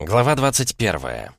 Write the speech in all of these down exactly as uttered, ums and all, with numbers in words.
Глава двадцать первая.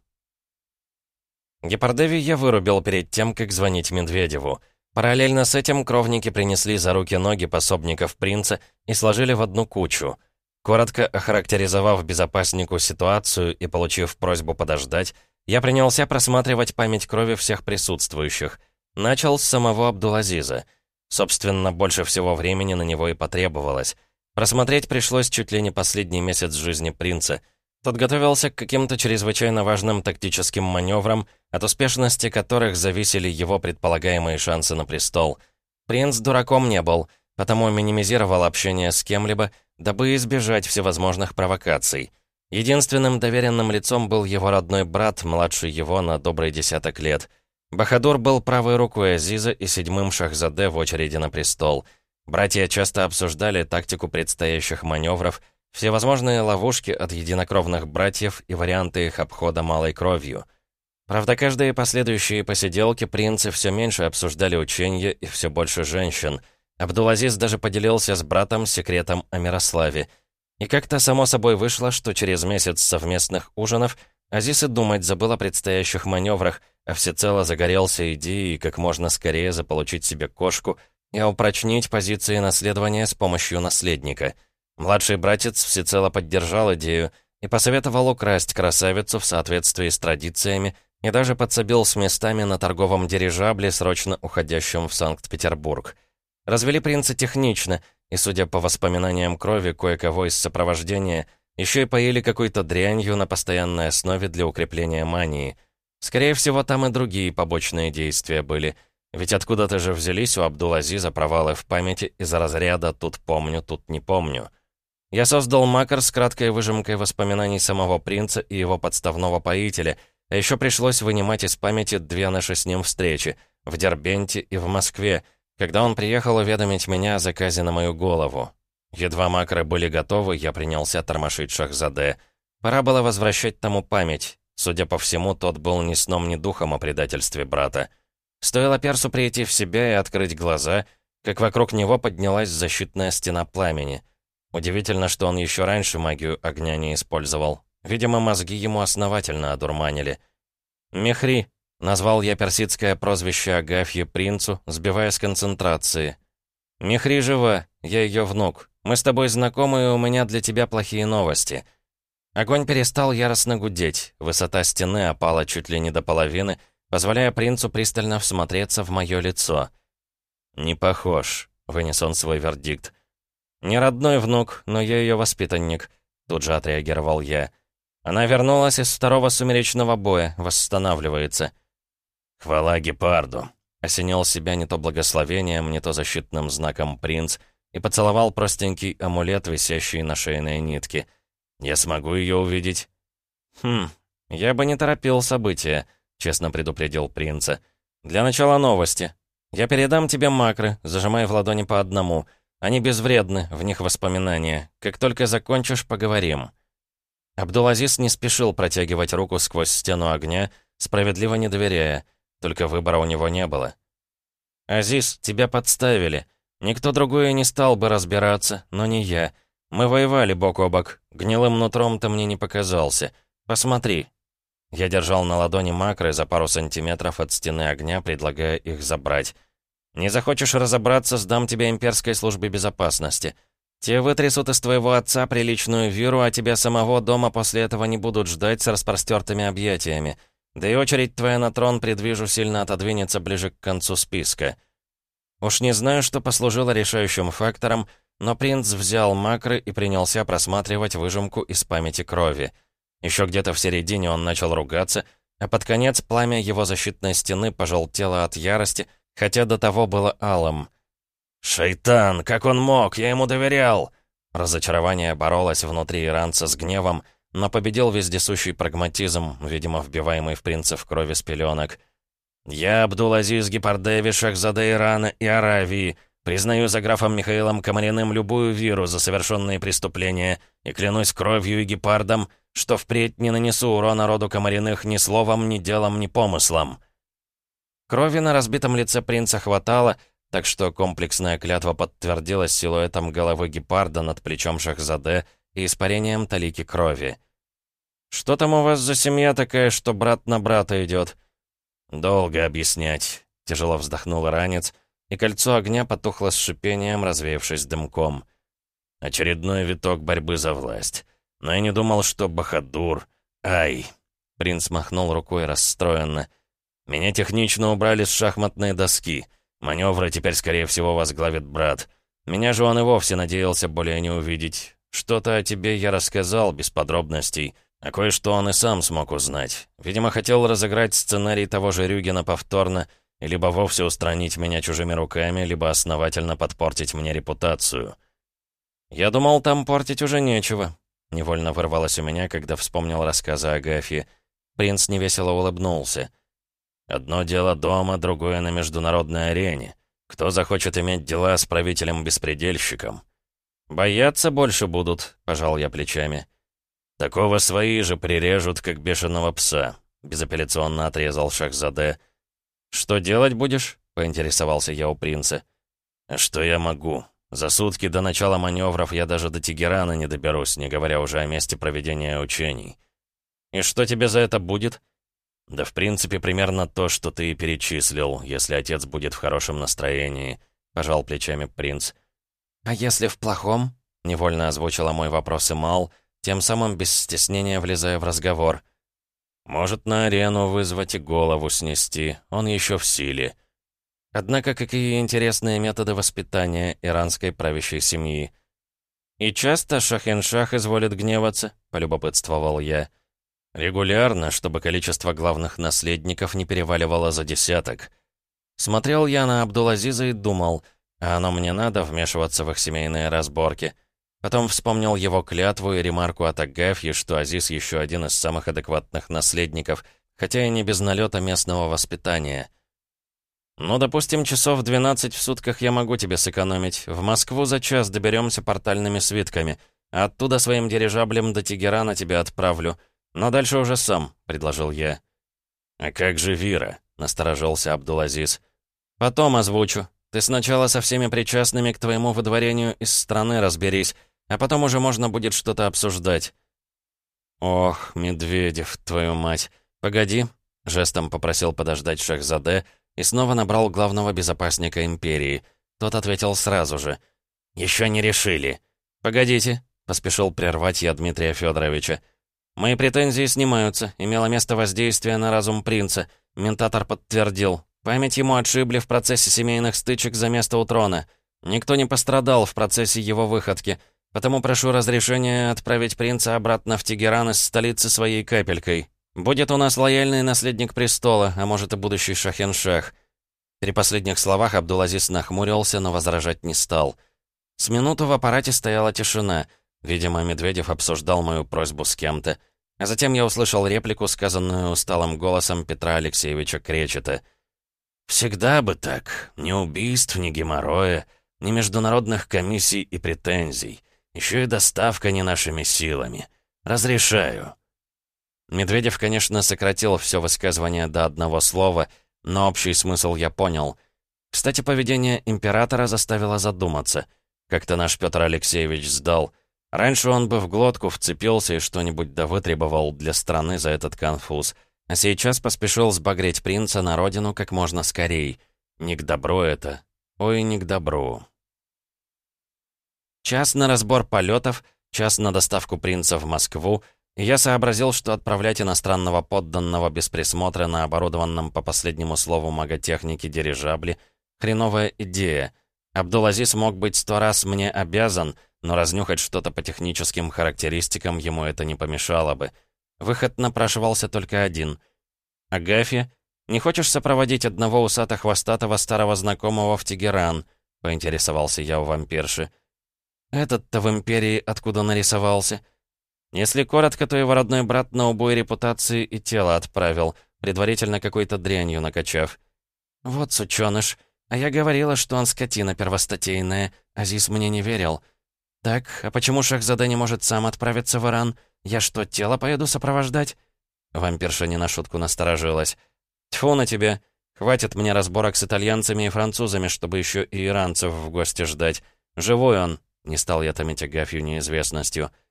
Гепардеви я вырубил перед тем, как звонить Медведеву. Параллельно с этим кровники принесли за руки ноги пособников принца и сложили в одну кучу. Коротко охарактеризовав безопаснику ситуацию и получив просьбу подождать, я принялся просматривать память крови всех присутствующих. Начал с самого Абдулазиза. Собственно, больше всего времени на него и потребовалось. Просмотреть пришлось чуть ли не последний месяц жизни принца. Тот готовился к каким-то чрезвычайно важным тактическим маневрам, от успешности которых зависели его предполагаемые шансы на престол. Принц дураком не был, потому минимизировал общение с кем-либо, дабы избежать всевозможных провокаций. Единственным доверенным лицом был его родной брат, младший его на добрый десяток лет. Бахадур был правой рукой Азиза и седьмым шахзаде в очереди на престол. Братья часто обсуждали тактику предстоящих маневров, всевозможные ловушки от единокровных братьев и варианты их обхода малой кровью. Правда, каждые последующие посиделки принцы все меньше обсуждали учения и все больше женщин. Абдулазиз даже поделился с братом секретом о Мирославе. И как-то само собой вышло, что через месяц совместных ужинов Азиз и думать забыл о предстоящих маневрах, а всецело загорелся идеей как можно скорее заполучить себе кошку и упрочнить позиции наследования с помощью наследника. Младший братец всецело поддержал идею и посоветовал украсть красавицу в соответствии с традициями и даже подсобил с местами на торговом дирижабле, срочно уходящем в Санкт-Петербург. Развели принца технично, и, судя по воспоминаниям крови кое-кого из сопровождения, еще и поели какой-то дрянью на постоянной основе для укрепления мании. Скорее всего, там и другие побочные действия были, ведь откуда-то же взялись у Абдулазиза провалы в памяти из разряда «тут помню, тут не помню». Я создал макр с краткой выжимкой воспоминаний самого принца и его подставного поителя, а еще пришлось вынимать из памяти две наши с ним встречи — в Дербенте и в Москве, когда он приехал уведомить меня о заказе на мою голову. Едва макры были готовы, я принялся тормошить шахзаде. Пора было возвращать тому память. Судя по всему, тот был ни сном, ни духом о предательстве брата. Стоило персу прийти в себя и открыть глаза, как вокруг него поднялась защитная стена пламени. Удивительно, что он еще раньше магию огня не использовал. Видимо, мозги ему основательно одурманили. «Мехри», — назвал я персидское прозвище Агафьи принцу, сбивая с концентрации. «Мехри жива, я ее внук. Мы с тобой знакомы, и у меня для тебя плохие новости». Огонь перестал яростно гудеть, высота стены опала чуть ли не до половины, позволяя принцу пристально всмотреться в мое лицо. «Не похож», — вынес он свой вердикт. «Не родной внук, но я ее воспитанник», — тут же отреагировал я. «Она вернулась из второго сумеречного боя, восстанавливается». «Хвала Гепарду», — осенил себя не то благословением, не то защитным знаком принц и поцеловал простенький амулет, висящий на шейной нитке. «Я смогу ее увидеть?» «Хм, я бы не торопил события», — честно предупредил принца. «Для начала новости. Я передам тебе макры, зажимай в ладони по одному. Они безвредны, в них воспоминания. Как только закончишь, поговорим». Абдулазиз не спешил протягивать руку сквозь стену огня, справедливо не доверяя. Только выбора у него не было. «Азиз, тебя подставили. Никто другой не стал бы разбираться, но не я. Мы воевали бок о бок. Гнилым нутром ты мне не показался. Посмотри». Я держал на ладони макры за пару сантиметров от стены огня, предлагая их забрать. «Не захочешь разобраться, сдам тебя имперской службе безопасности. Те вытрясут из твоего отца приличную виру, а тебя самого дома после этого не будут ждать с распростертыми объятиями. Да и очередь твоя на трон, предвижу, сильно отодвинется ближе к концу списка». Уж не знаю, что послужило решающим фактором, но принц взял макры и принялся просматривать выжимку из памяти крови. Еще где-то в середине он начал ругаться, а под конец пламя его защитной стены пожелтело от ярости, хотя до того было алым. «Шайтан, как он мог? Я ему доверял!» Разочарование боролось внутри иранца с гневом, но победил вездесущий прагматизм, видимо, вбиваемый в принцев крови с пеленок. «Я, Абдулазиз Гепардеви, шахзаде Ирана и Аравии, признаю за графом Михаилом Комариным любую виру за совершенные преступления и клянусь кровью и гепардом, что впредь не нанесу урона роду Комариных ни словом, ни делом, ни помыслом». Крови на разбитом лице принца хватало, так что комплексная клятва подтвердилась силуэтом головы гепарда над плечом шахзаде и испарением талики крови. «Что там у вас за семья такая, что брат на брата идет?» «Долго объяснять», — тяжело вздохнул иранец, и кольцо огня потухло с шипением, развеявшись дымком. Очередной виток борьбы за власть. Но я не думал, что Бахадур... Ай! Принц махнул рукой расстроенно. Меня технично убрали с шахматной доски. Маневры теперь, скорее всего, возглавит брат. Меня же он и вовсе надеялся более не увидеть. Что-то о тебе я рассказал, без подробностей. А кое-что он и сам смог узнать. Видимо, хотел разыграть сценарий того же Рюгена повторно, и либо вовсе устранить меня чужими руками, либо основательно подпортить мне репутацию. Я думал, там портить уже нечего. Невольно вырвалось у меня, когда вспомнил рассказы Агафьи. Принц невесело улыбнулся. «Одно дело дома, другое на международной арене. Кто захочет иметь дела с правителем-беспредельщиком?» «Бояться больше будут», — пожал я плечами. «Такого свои же прирежут, как бешеного пса», — безапелляционно отрезал Шахзаде. «Что делать будешь?» — поинтересовался я у принца. «А что я могу? За сутки до начала маневров я даже до Тегерана не доберусь, не говоря уже о месте проведения учений». «И что тебе за это будет?» «Да в принципе примерно то, что ты и перечислил, если отец будет в хорошем настроении», — пожал плечами принц. «А если в плохом?» — невольно озвучила мой вопрос Имал, тем самым без стеснения влезая в разговор. «Может, на арену вызвать и голову снести, он еще в силе». Однако какие интересные методы воспитания иранской правящей семьи. «И часто Шахиншах изволит гневаться?» — полюбопытствовал я. «Регулярно, чтобы количество главных наследников не переваливало за десяток». Смотрел я на Абдул-Азиза и думал, а оно мне надо вмешиваться в их семейные разборки. Потом вспомнил его клятву и ремарку от Агафьи, что Азиз еще один из самых адекватных наследников, хотя и не без налета местного воспитания. «Ну, допустим, часов двенадцать в сутках я могу тебе сэкономить. В Москву за час доберемся портальными свитками, а оттуда своим дирижаблем до Тегерана тебя отправлю. Но дальше уже сам», — предложил я. «А как же Вира?» — насторожился Абдул-Азиз. «Потом озвучу. Ты сначала со всеми причастными к твоему выдворению из страны разберись, а потом уже можно будет что-то обсуждать». «Ох, Медведев, твою мать. Погоди», — жестом попросил подождать Шахзаде и снова набрал главного безопасника империи. Тот ответил сразу же. «Еще не решили». «Погодите», — поспешил прервать я Дмитрия Федоровича. «Мои претензии снимаются. Имело место воздействие на разум принца. Ментатор подтвердил. Память ему отшибли в процессе семейных стычек за место у трона. Никто не пострадал в процессе его выходки, потому прошу разрешения отправить принца обратно в Тегеран из столицы своей капелькой. Будет у нас лояльный наследник престола, а может и будущий Шахиншах». При последних словах Абдул-Азиз нахмурился, но возражать не стал. С минуту в аппарате стояла тишина. Видимо, Медведев обсуждал мою просьбу с кем-то. А затем я услышал реплику, сказанную усталым голосом Петра Алексеевича Кречета. «Всегда бы так. Ни убийств, ни геморроя, ни международных комиссий и претензий. Еще и доставка не нашими силами. Разрешаю». Медведев, конечно, сократил все высказывание до одного слова, но общий смысл я понял. Кстати, поведение императора заставило задуматься. Как-то наш Петр Алексеевич сдал. Раньше он бы в глотку вцепился и что-нибудь да вытребовал для страны за этот конфуз. А сейчас поспешил сбагреть принца на родину как можно скорей. Не к добру это. Ой, не к добру. Час на разбор полетов, час на доставку принца в Москву, и я сообразил, что отправлять иностранного подданного без присмотра на оборудованном по последнему слову маготехники дирижабле — хреновая идея. Абдул-Азиз мог быть сто раз мне обязан, но разнюхать что-то по техническим характеристикам ему это не помешало бы. Выход напрашивался только один. «Агафья, не хочешь сопроводить одного усато-хвостатого старого знакомого в Тегеран?» — поинтересовался я у вампирши. «Этот-то в империи откуда нарисовался?» «Если коротко, то его родной брат на убой репутации и тело отправил, предварительно какой-то дрянью накачав». «Вот сучёныш. А я говорила, что он скотина первостатейная. Азиз мне не верил. Так, а почему Шахзаде не может сам отправиться в Иран? Я что, тело поеду сопровождать?» Вампирша не на шутку насторожилась. «Тьфу на тебя. Хватит мне разборок с итальянцами и французами, чтобы еще и иранцев в гости ждать. Живой он». Не стал я томить Агафью неизвестностью.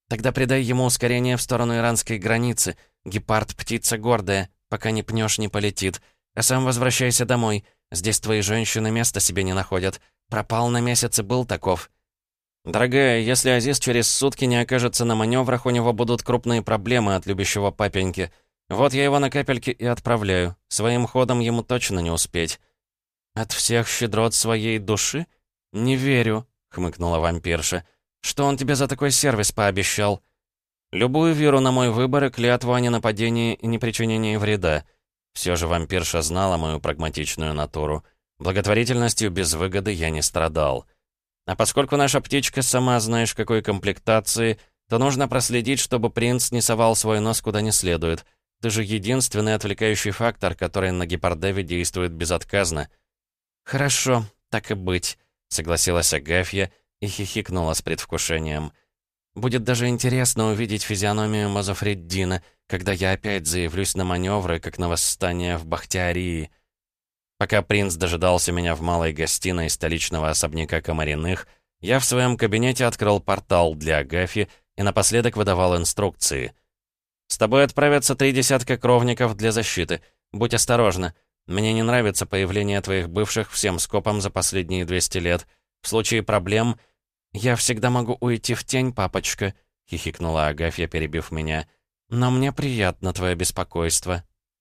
Тогда придай ему ускорение в сторону иранской границы. Гепард — птица гордая, пока не пнешь, не полетит. А сам возвращайся домой. Здесь твои женщины места себе не находят. Пропал на месяц и был таков». «Дорогая, если Азиз через сутки не окажется на маневрах, у него будут крупные проблемы от любящего папеньки. Вот я его на капельки и отправляю. Своим ходом ему точно не успеть». «От всех щедрот своей души? Не верю», — хмыкнула вампирша. «Что он тебе за такой сервис пообещал?» «Любую веру на мой выбор и клятву о ненападении и непричинении вреда». Все же вампирша знала мою прагматичную натуру. Благотворительностью без выгоды я не страдал. А поскольку наша птичка сама знаешь какой комплектации, то нужно проследить, чтобы принц не совал свой нос куда не следует. Ты же единственный отвлекающий фактор, который на Гепардеве действует безотказно. «Хорошо, так и быть», — согласилась Агафья и хихикнула с предвкушением. «Будет даже интересно увидеть физиономию Мазафреддина, когда я опять заявлюсь на маневры, как на восстание в Бахтиарии». Пока принц дожидался меня в малой гостиной столичного особняка Комариных, я в своем кабинете открыл портал для Агафьи и напоследок выдавал инструкции. «С тобой отправятся три десятка кровников для защиты. Будь осторожна. Мне не нравится появление твоих бывших всем скопом за последние двести лет. В случае проблем...» «Я всегда могу уйти в тень, папочка», — хихикнула Агафья, перебив меня. «Но мне приятно твое беспокойство».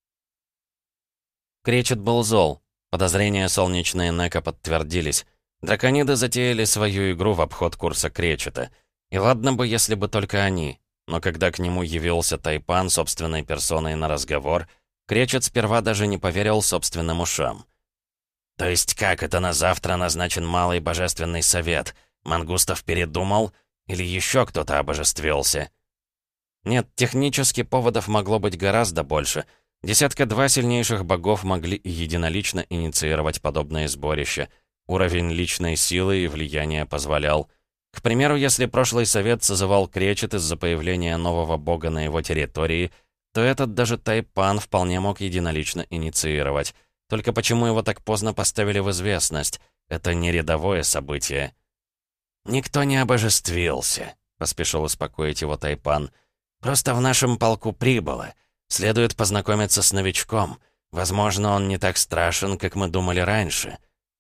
Кречет был зол. Подозрения солнечной Нека подтвердились. Дракониды затеяли свою игру в обход курса Кречета. И ладно бы, если бы только они. Но когда к нему явился Тайпан собственной персоной на разговор, Кречет сперва даже не поверил собственным ушам. «То есть как это на завтра назначен Малый Божественный Совет? Мангустов передумал? Или еще кто-то обожествился?» Нет, технически поводов могло быть гораздо больше. Десятка-два сильнейших богов могли и единолично инициировать подобное сборище. Уровень личной силы и влияния позволял. К примеру, если прошлый совет созывал Кречет из-за появления нового бога на его территории, то этот даже Тайпан вполне мог единолично инициировать. Только почему его так поздно поставили в известность? Это не рядовое событие. «Никто не обожествился», — поспешил успокоить его Тайпан. «Просто в нашем полку прибыло. Следует познакомиться с новичком. Возможно, он не так страшен, как мы думали раньше».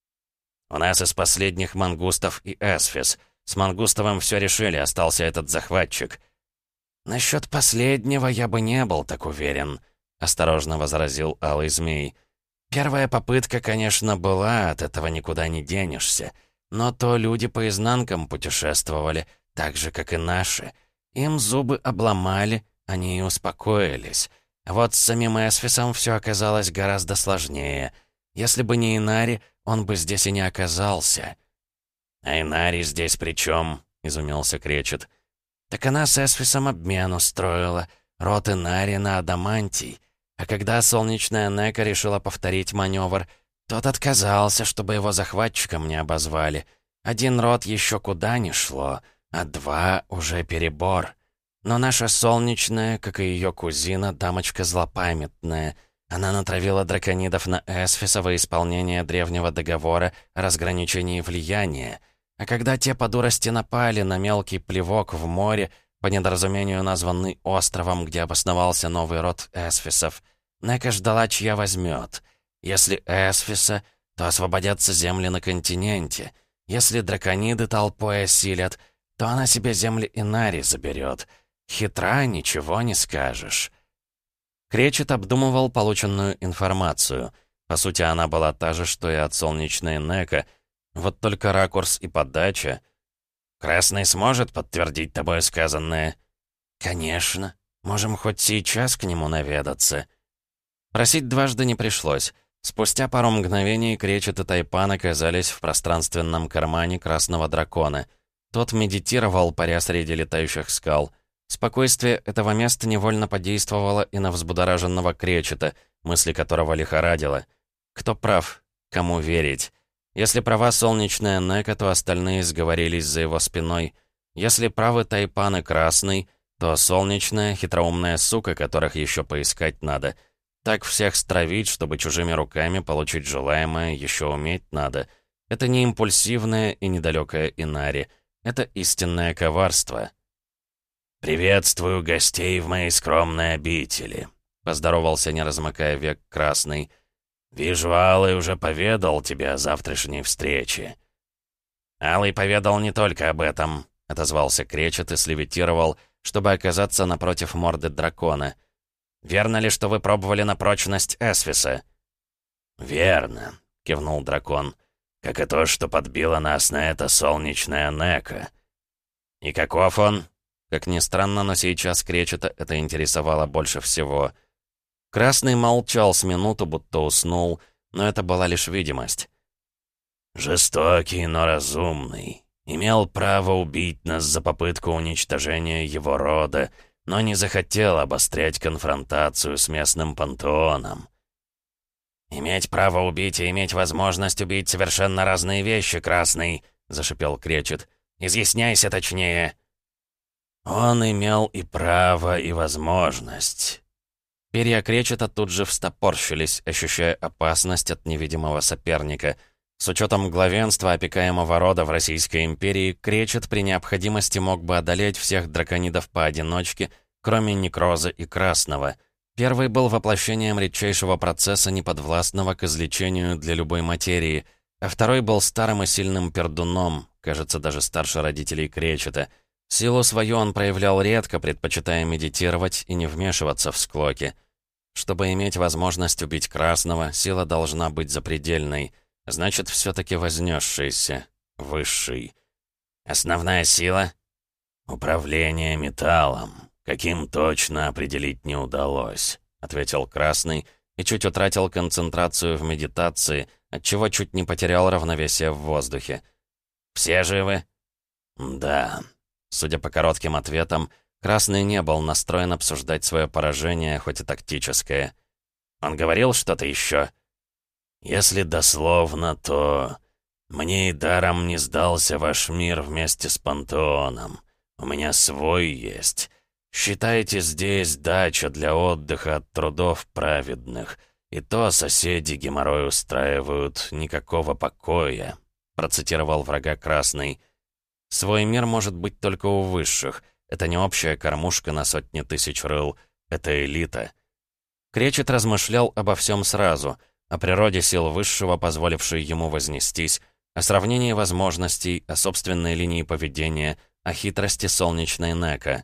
«У нас из последних мангустов и Эсфис. С Мангустовым все решили, остался этот захватчик». «Насчет последнего я бы не был так уверен», — осторожно возразил Алый Змей. «Первая попытка, конечно, была, от этого никуда не денешься. Но то люди по изнанкам путешествовали, так же, как и наши. Им зубы обломали, они и успокоились. А вот с самим Эсфисом все оказалось гораздо сложнее. Если бы не Инари, он бы здесь и не оказался». «А Инари здесь при чем?» — изумился Кречет. «Так она с Эсфисом обмен устроила. Род Инари на Адамантий. А когда солнечная Нека решила повторить маневр, тот отказался, чтобы его захватчиком не обозвали. Один род еще куда ни шло, а два уже перебор. Но наша солнечная, как и ее кузина, дамочка злопамятная. Она натравила драконидов на Эсфиса во исполнение древнего договора о разграничении влияния. А когда те по дурости напали на мелкий плевок в море, по недоразумению названный островом, где обосновался новый род Эсфисов, Нека ждала, чья возьмет. Если Эсфиса, то освободятся земли на континенте. Если дракониды толпой осилят, то она себе земли Инари заберет. Хитра, ничего не скажешь». Кречет обдумывал полученную информацию. По сути, она была та же, что и от солнечной Нека. Вот только ракурс и подача. «Красный сможет подтвердить тобой сказанное?» «Конечно. Можем хоть сейчас к нему наведаться». Просить дважды не пришлось. Спустя пару мгновений Кречет и Тайпан оказались в пространственном кармане Красного Дракона. Тот медитировал, паря среди летающих скал. Спокойствие этого места невольно подействовало и на взбудораженного Кречета, мысли которого лихорадило. Кто прав? Кому верить? Если права солнечная Нека, то остальные сговорились за его спиной. Если правы Тайпан и Красный, то солнечная, хитроумная сука, которых еще поискать надо. Так всех стравить, чтобы чужими руками получить желаемое, еще уметь надо. Это не импульсивное и недалекое Инари. Это истинное коварство. «Приветствую гостей в моей скромной обители», — поздоровался, не размыкая век, Красный. «Вижу, Алый уже поведал тебе о завтрашней встрече». «Алый поведал не только об этом», — отозвался Кречет и слевитировал, чтобы оказаться напротив морды дракона. «Верно ли, что вы пробовали на прочность Эсфиса?» «Верно», — кивнул дракон. «Как и то, что подбило нас на это солнечная Нека». «И каков он?» Как ни странно, но сейчас Кречета это интересовало больше всего. Красный молчал с минуту, будто уснул, но это была лишь видимость. «Жестокий, но разумный. Имел право убить нас за попытку уничтожения его рода, но не захотел обострять конфронтацию с местным пантеоном». «Иметь право убить и иметь возможность убить — совершенно разные вещи, Красный», — зашипел Кречет. «Изъясняйся точнее». «Он имел и право, и возможность». Перья Кречета тут же встопорщились, ощущая опасность от невидимого соперника. С учетом главенства опекаемого рода в Российской империи, Кречет при необходимости мог бы одолеть всех драконидов поодиночке, кроме Некроза и Красного. Первый был воплощением редчайшего процесса, неподвластного к излечению для любой материи, а второй был старым и сильным пердуном, кажется, даже старше родителей Кречета. Силу свою он проявлял редко, предпочитая медитировать и не вмешиваться в склоки. Чтобы иметь возможность убить Красного, сила должна быть запредельной, значит, все-таки вознесшийся, высший. Основная сила? «Управление металлом. Каким точно определить не удалось», — ответил Красный и чуть утратил концентрацию в медитации, отчего чуть не потерял равновесие в воздухе. «Все живы?» «Да». Судя по коротким ответам, Красный не был настроен обсуждать свое поражение, хоть и тактическое. Он говорил что-то еще. «Если дословно, то... Мне и даром не сдался ваш мир вместе с пантеоном. У меня свой есть. Считайте, здесь дача для отдыха от трудов праведных. И то соседи геморрой устраивают, никакого покоя», — процитировал врага Красный. «Свой мир может быть только у высших. Это не общая кормушка на сотни тысяч рыл. Это элита». Кречет размышлял обо всем сразу. О природе сил высшего, позволившей ему вознестись, о сравнении возможностей, о собственной линии поведения, о хитрости солнечной Нека.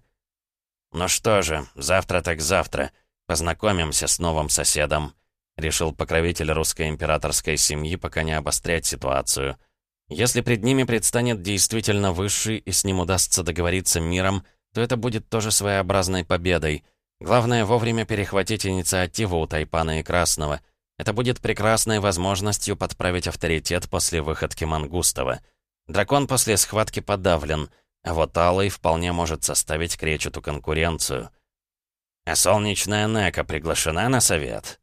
«Ну что же, завтра так завтра. Познакомимся с новым соседом», — решил покровитель русской императорской семьи, пока не обострять ситуацию. Если пред ними предстанет действительно высший и с ним удастся договориться миром, то это будет тоже своеобразной победой. Главное вовремя перехватить инициативу у Тайпана и Красного. Это будет прекрасной возможностью подправить авторитет после выходки Мангустова. Дракон после схватки подавлен, а вот Алый вполне может составить Кречету конкуренцию. «А солнечная Нека приглашена на совет?»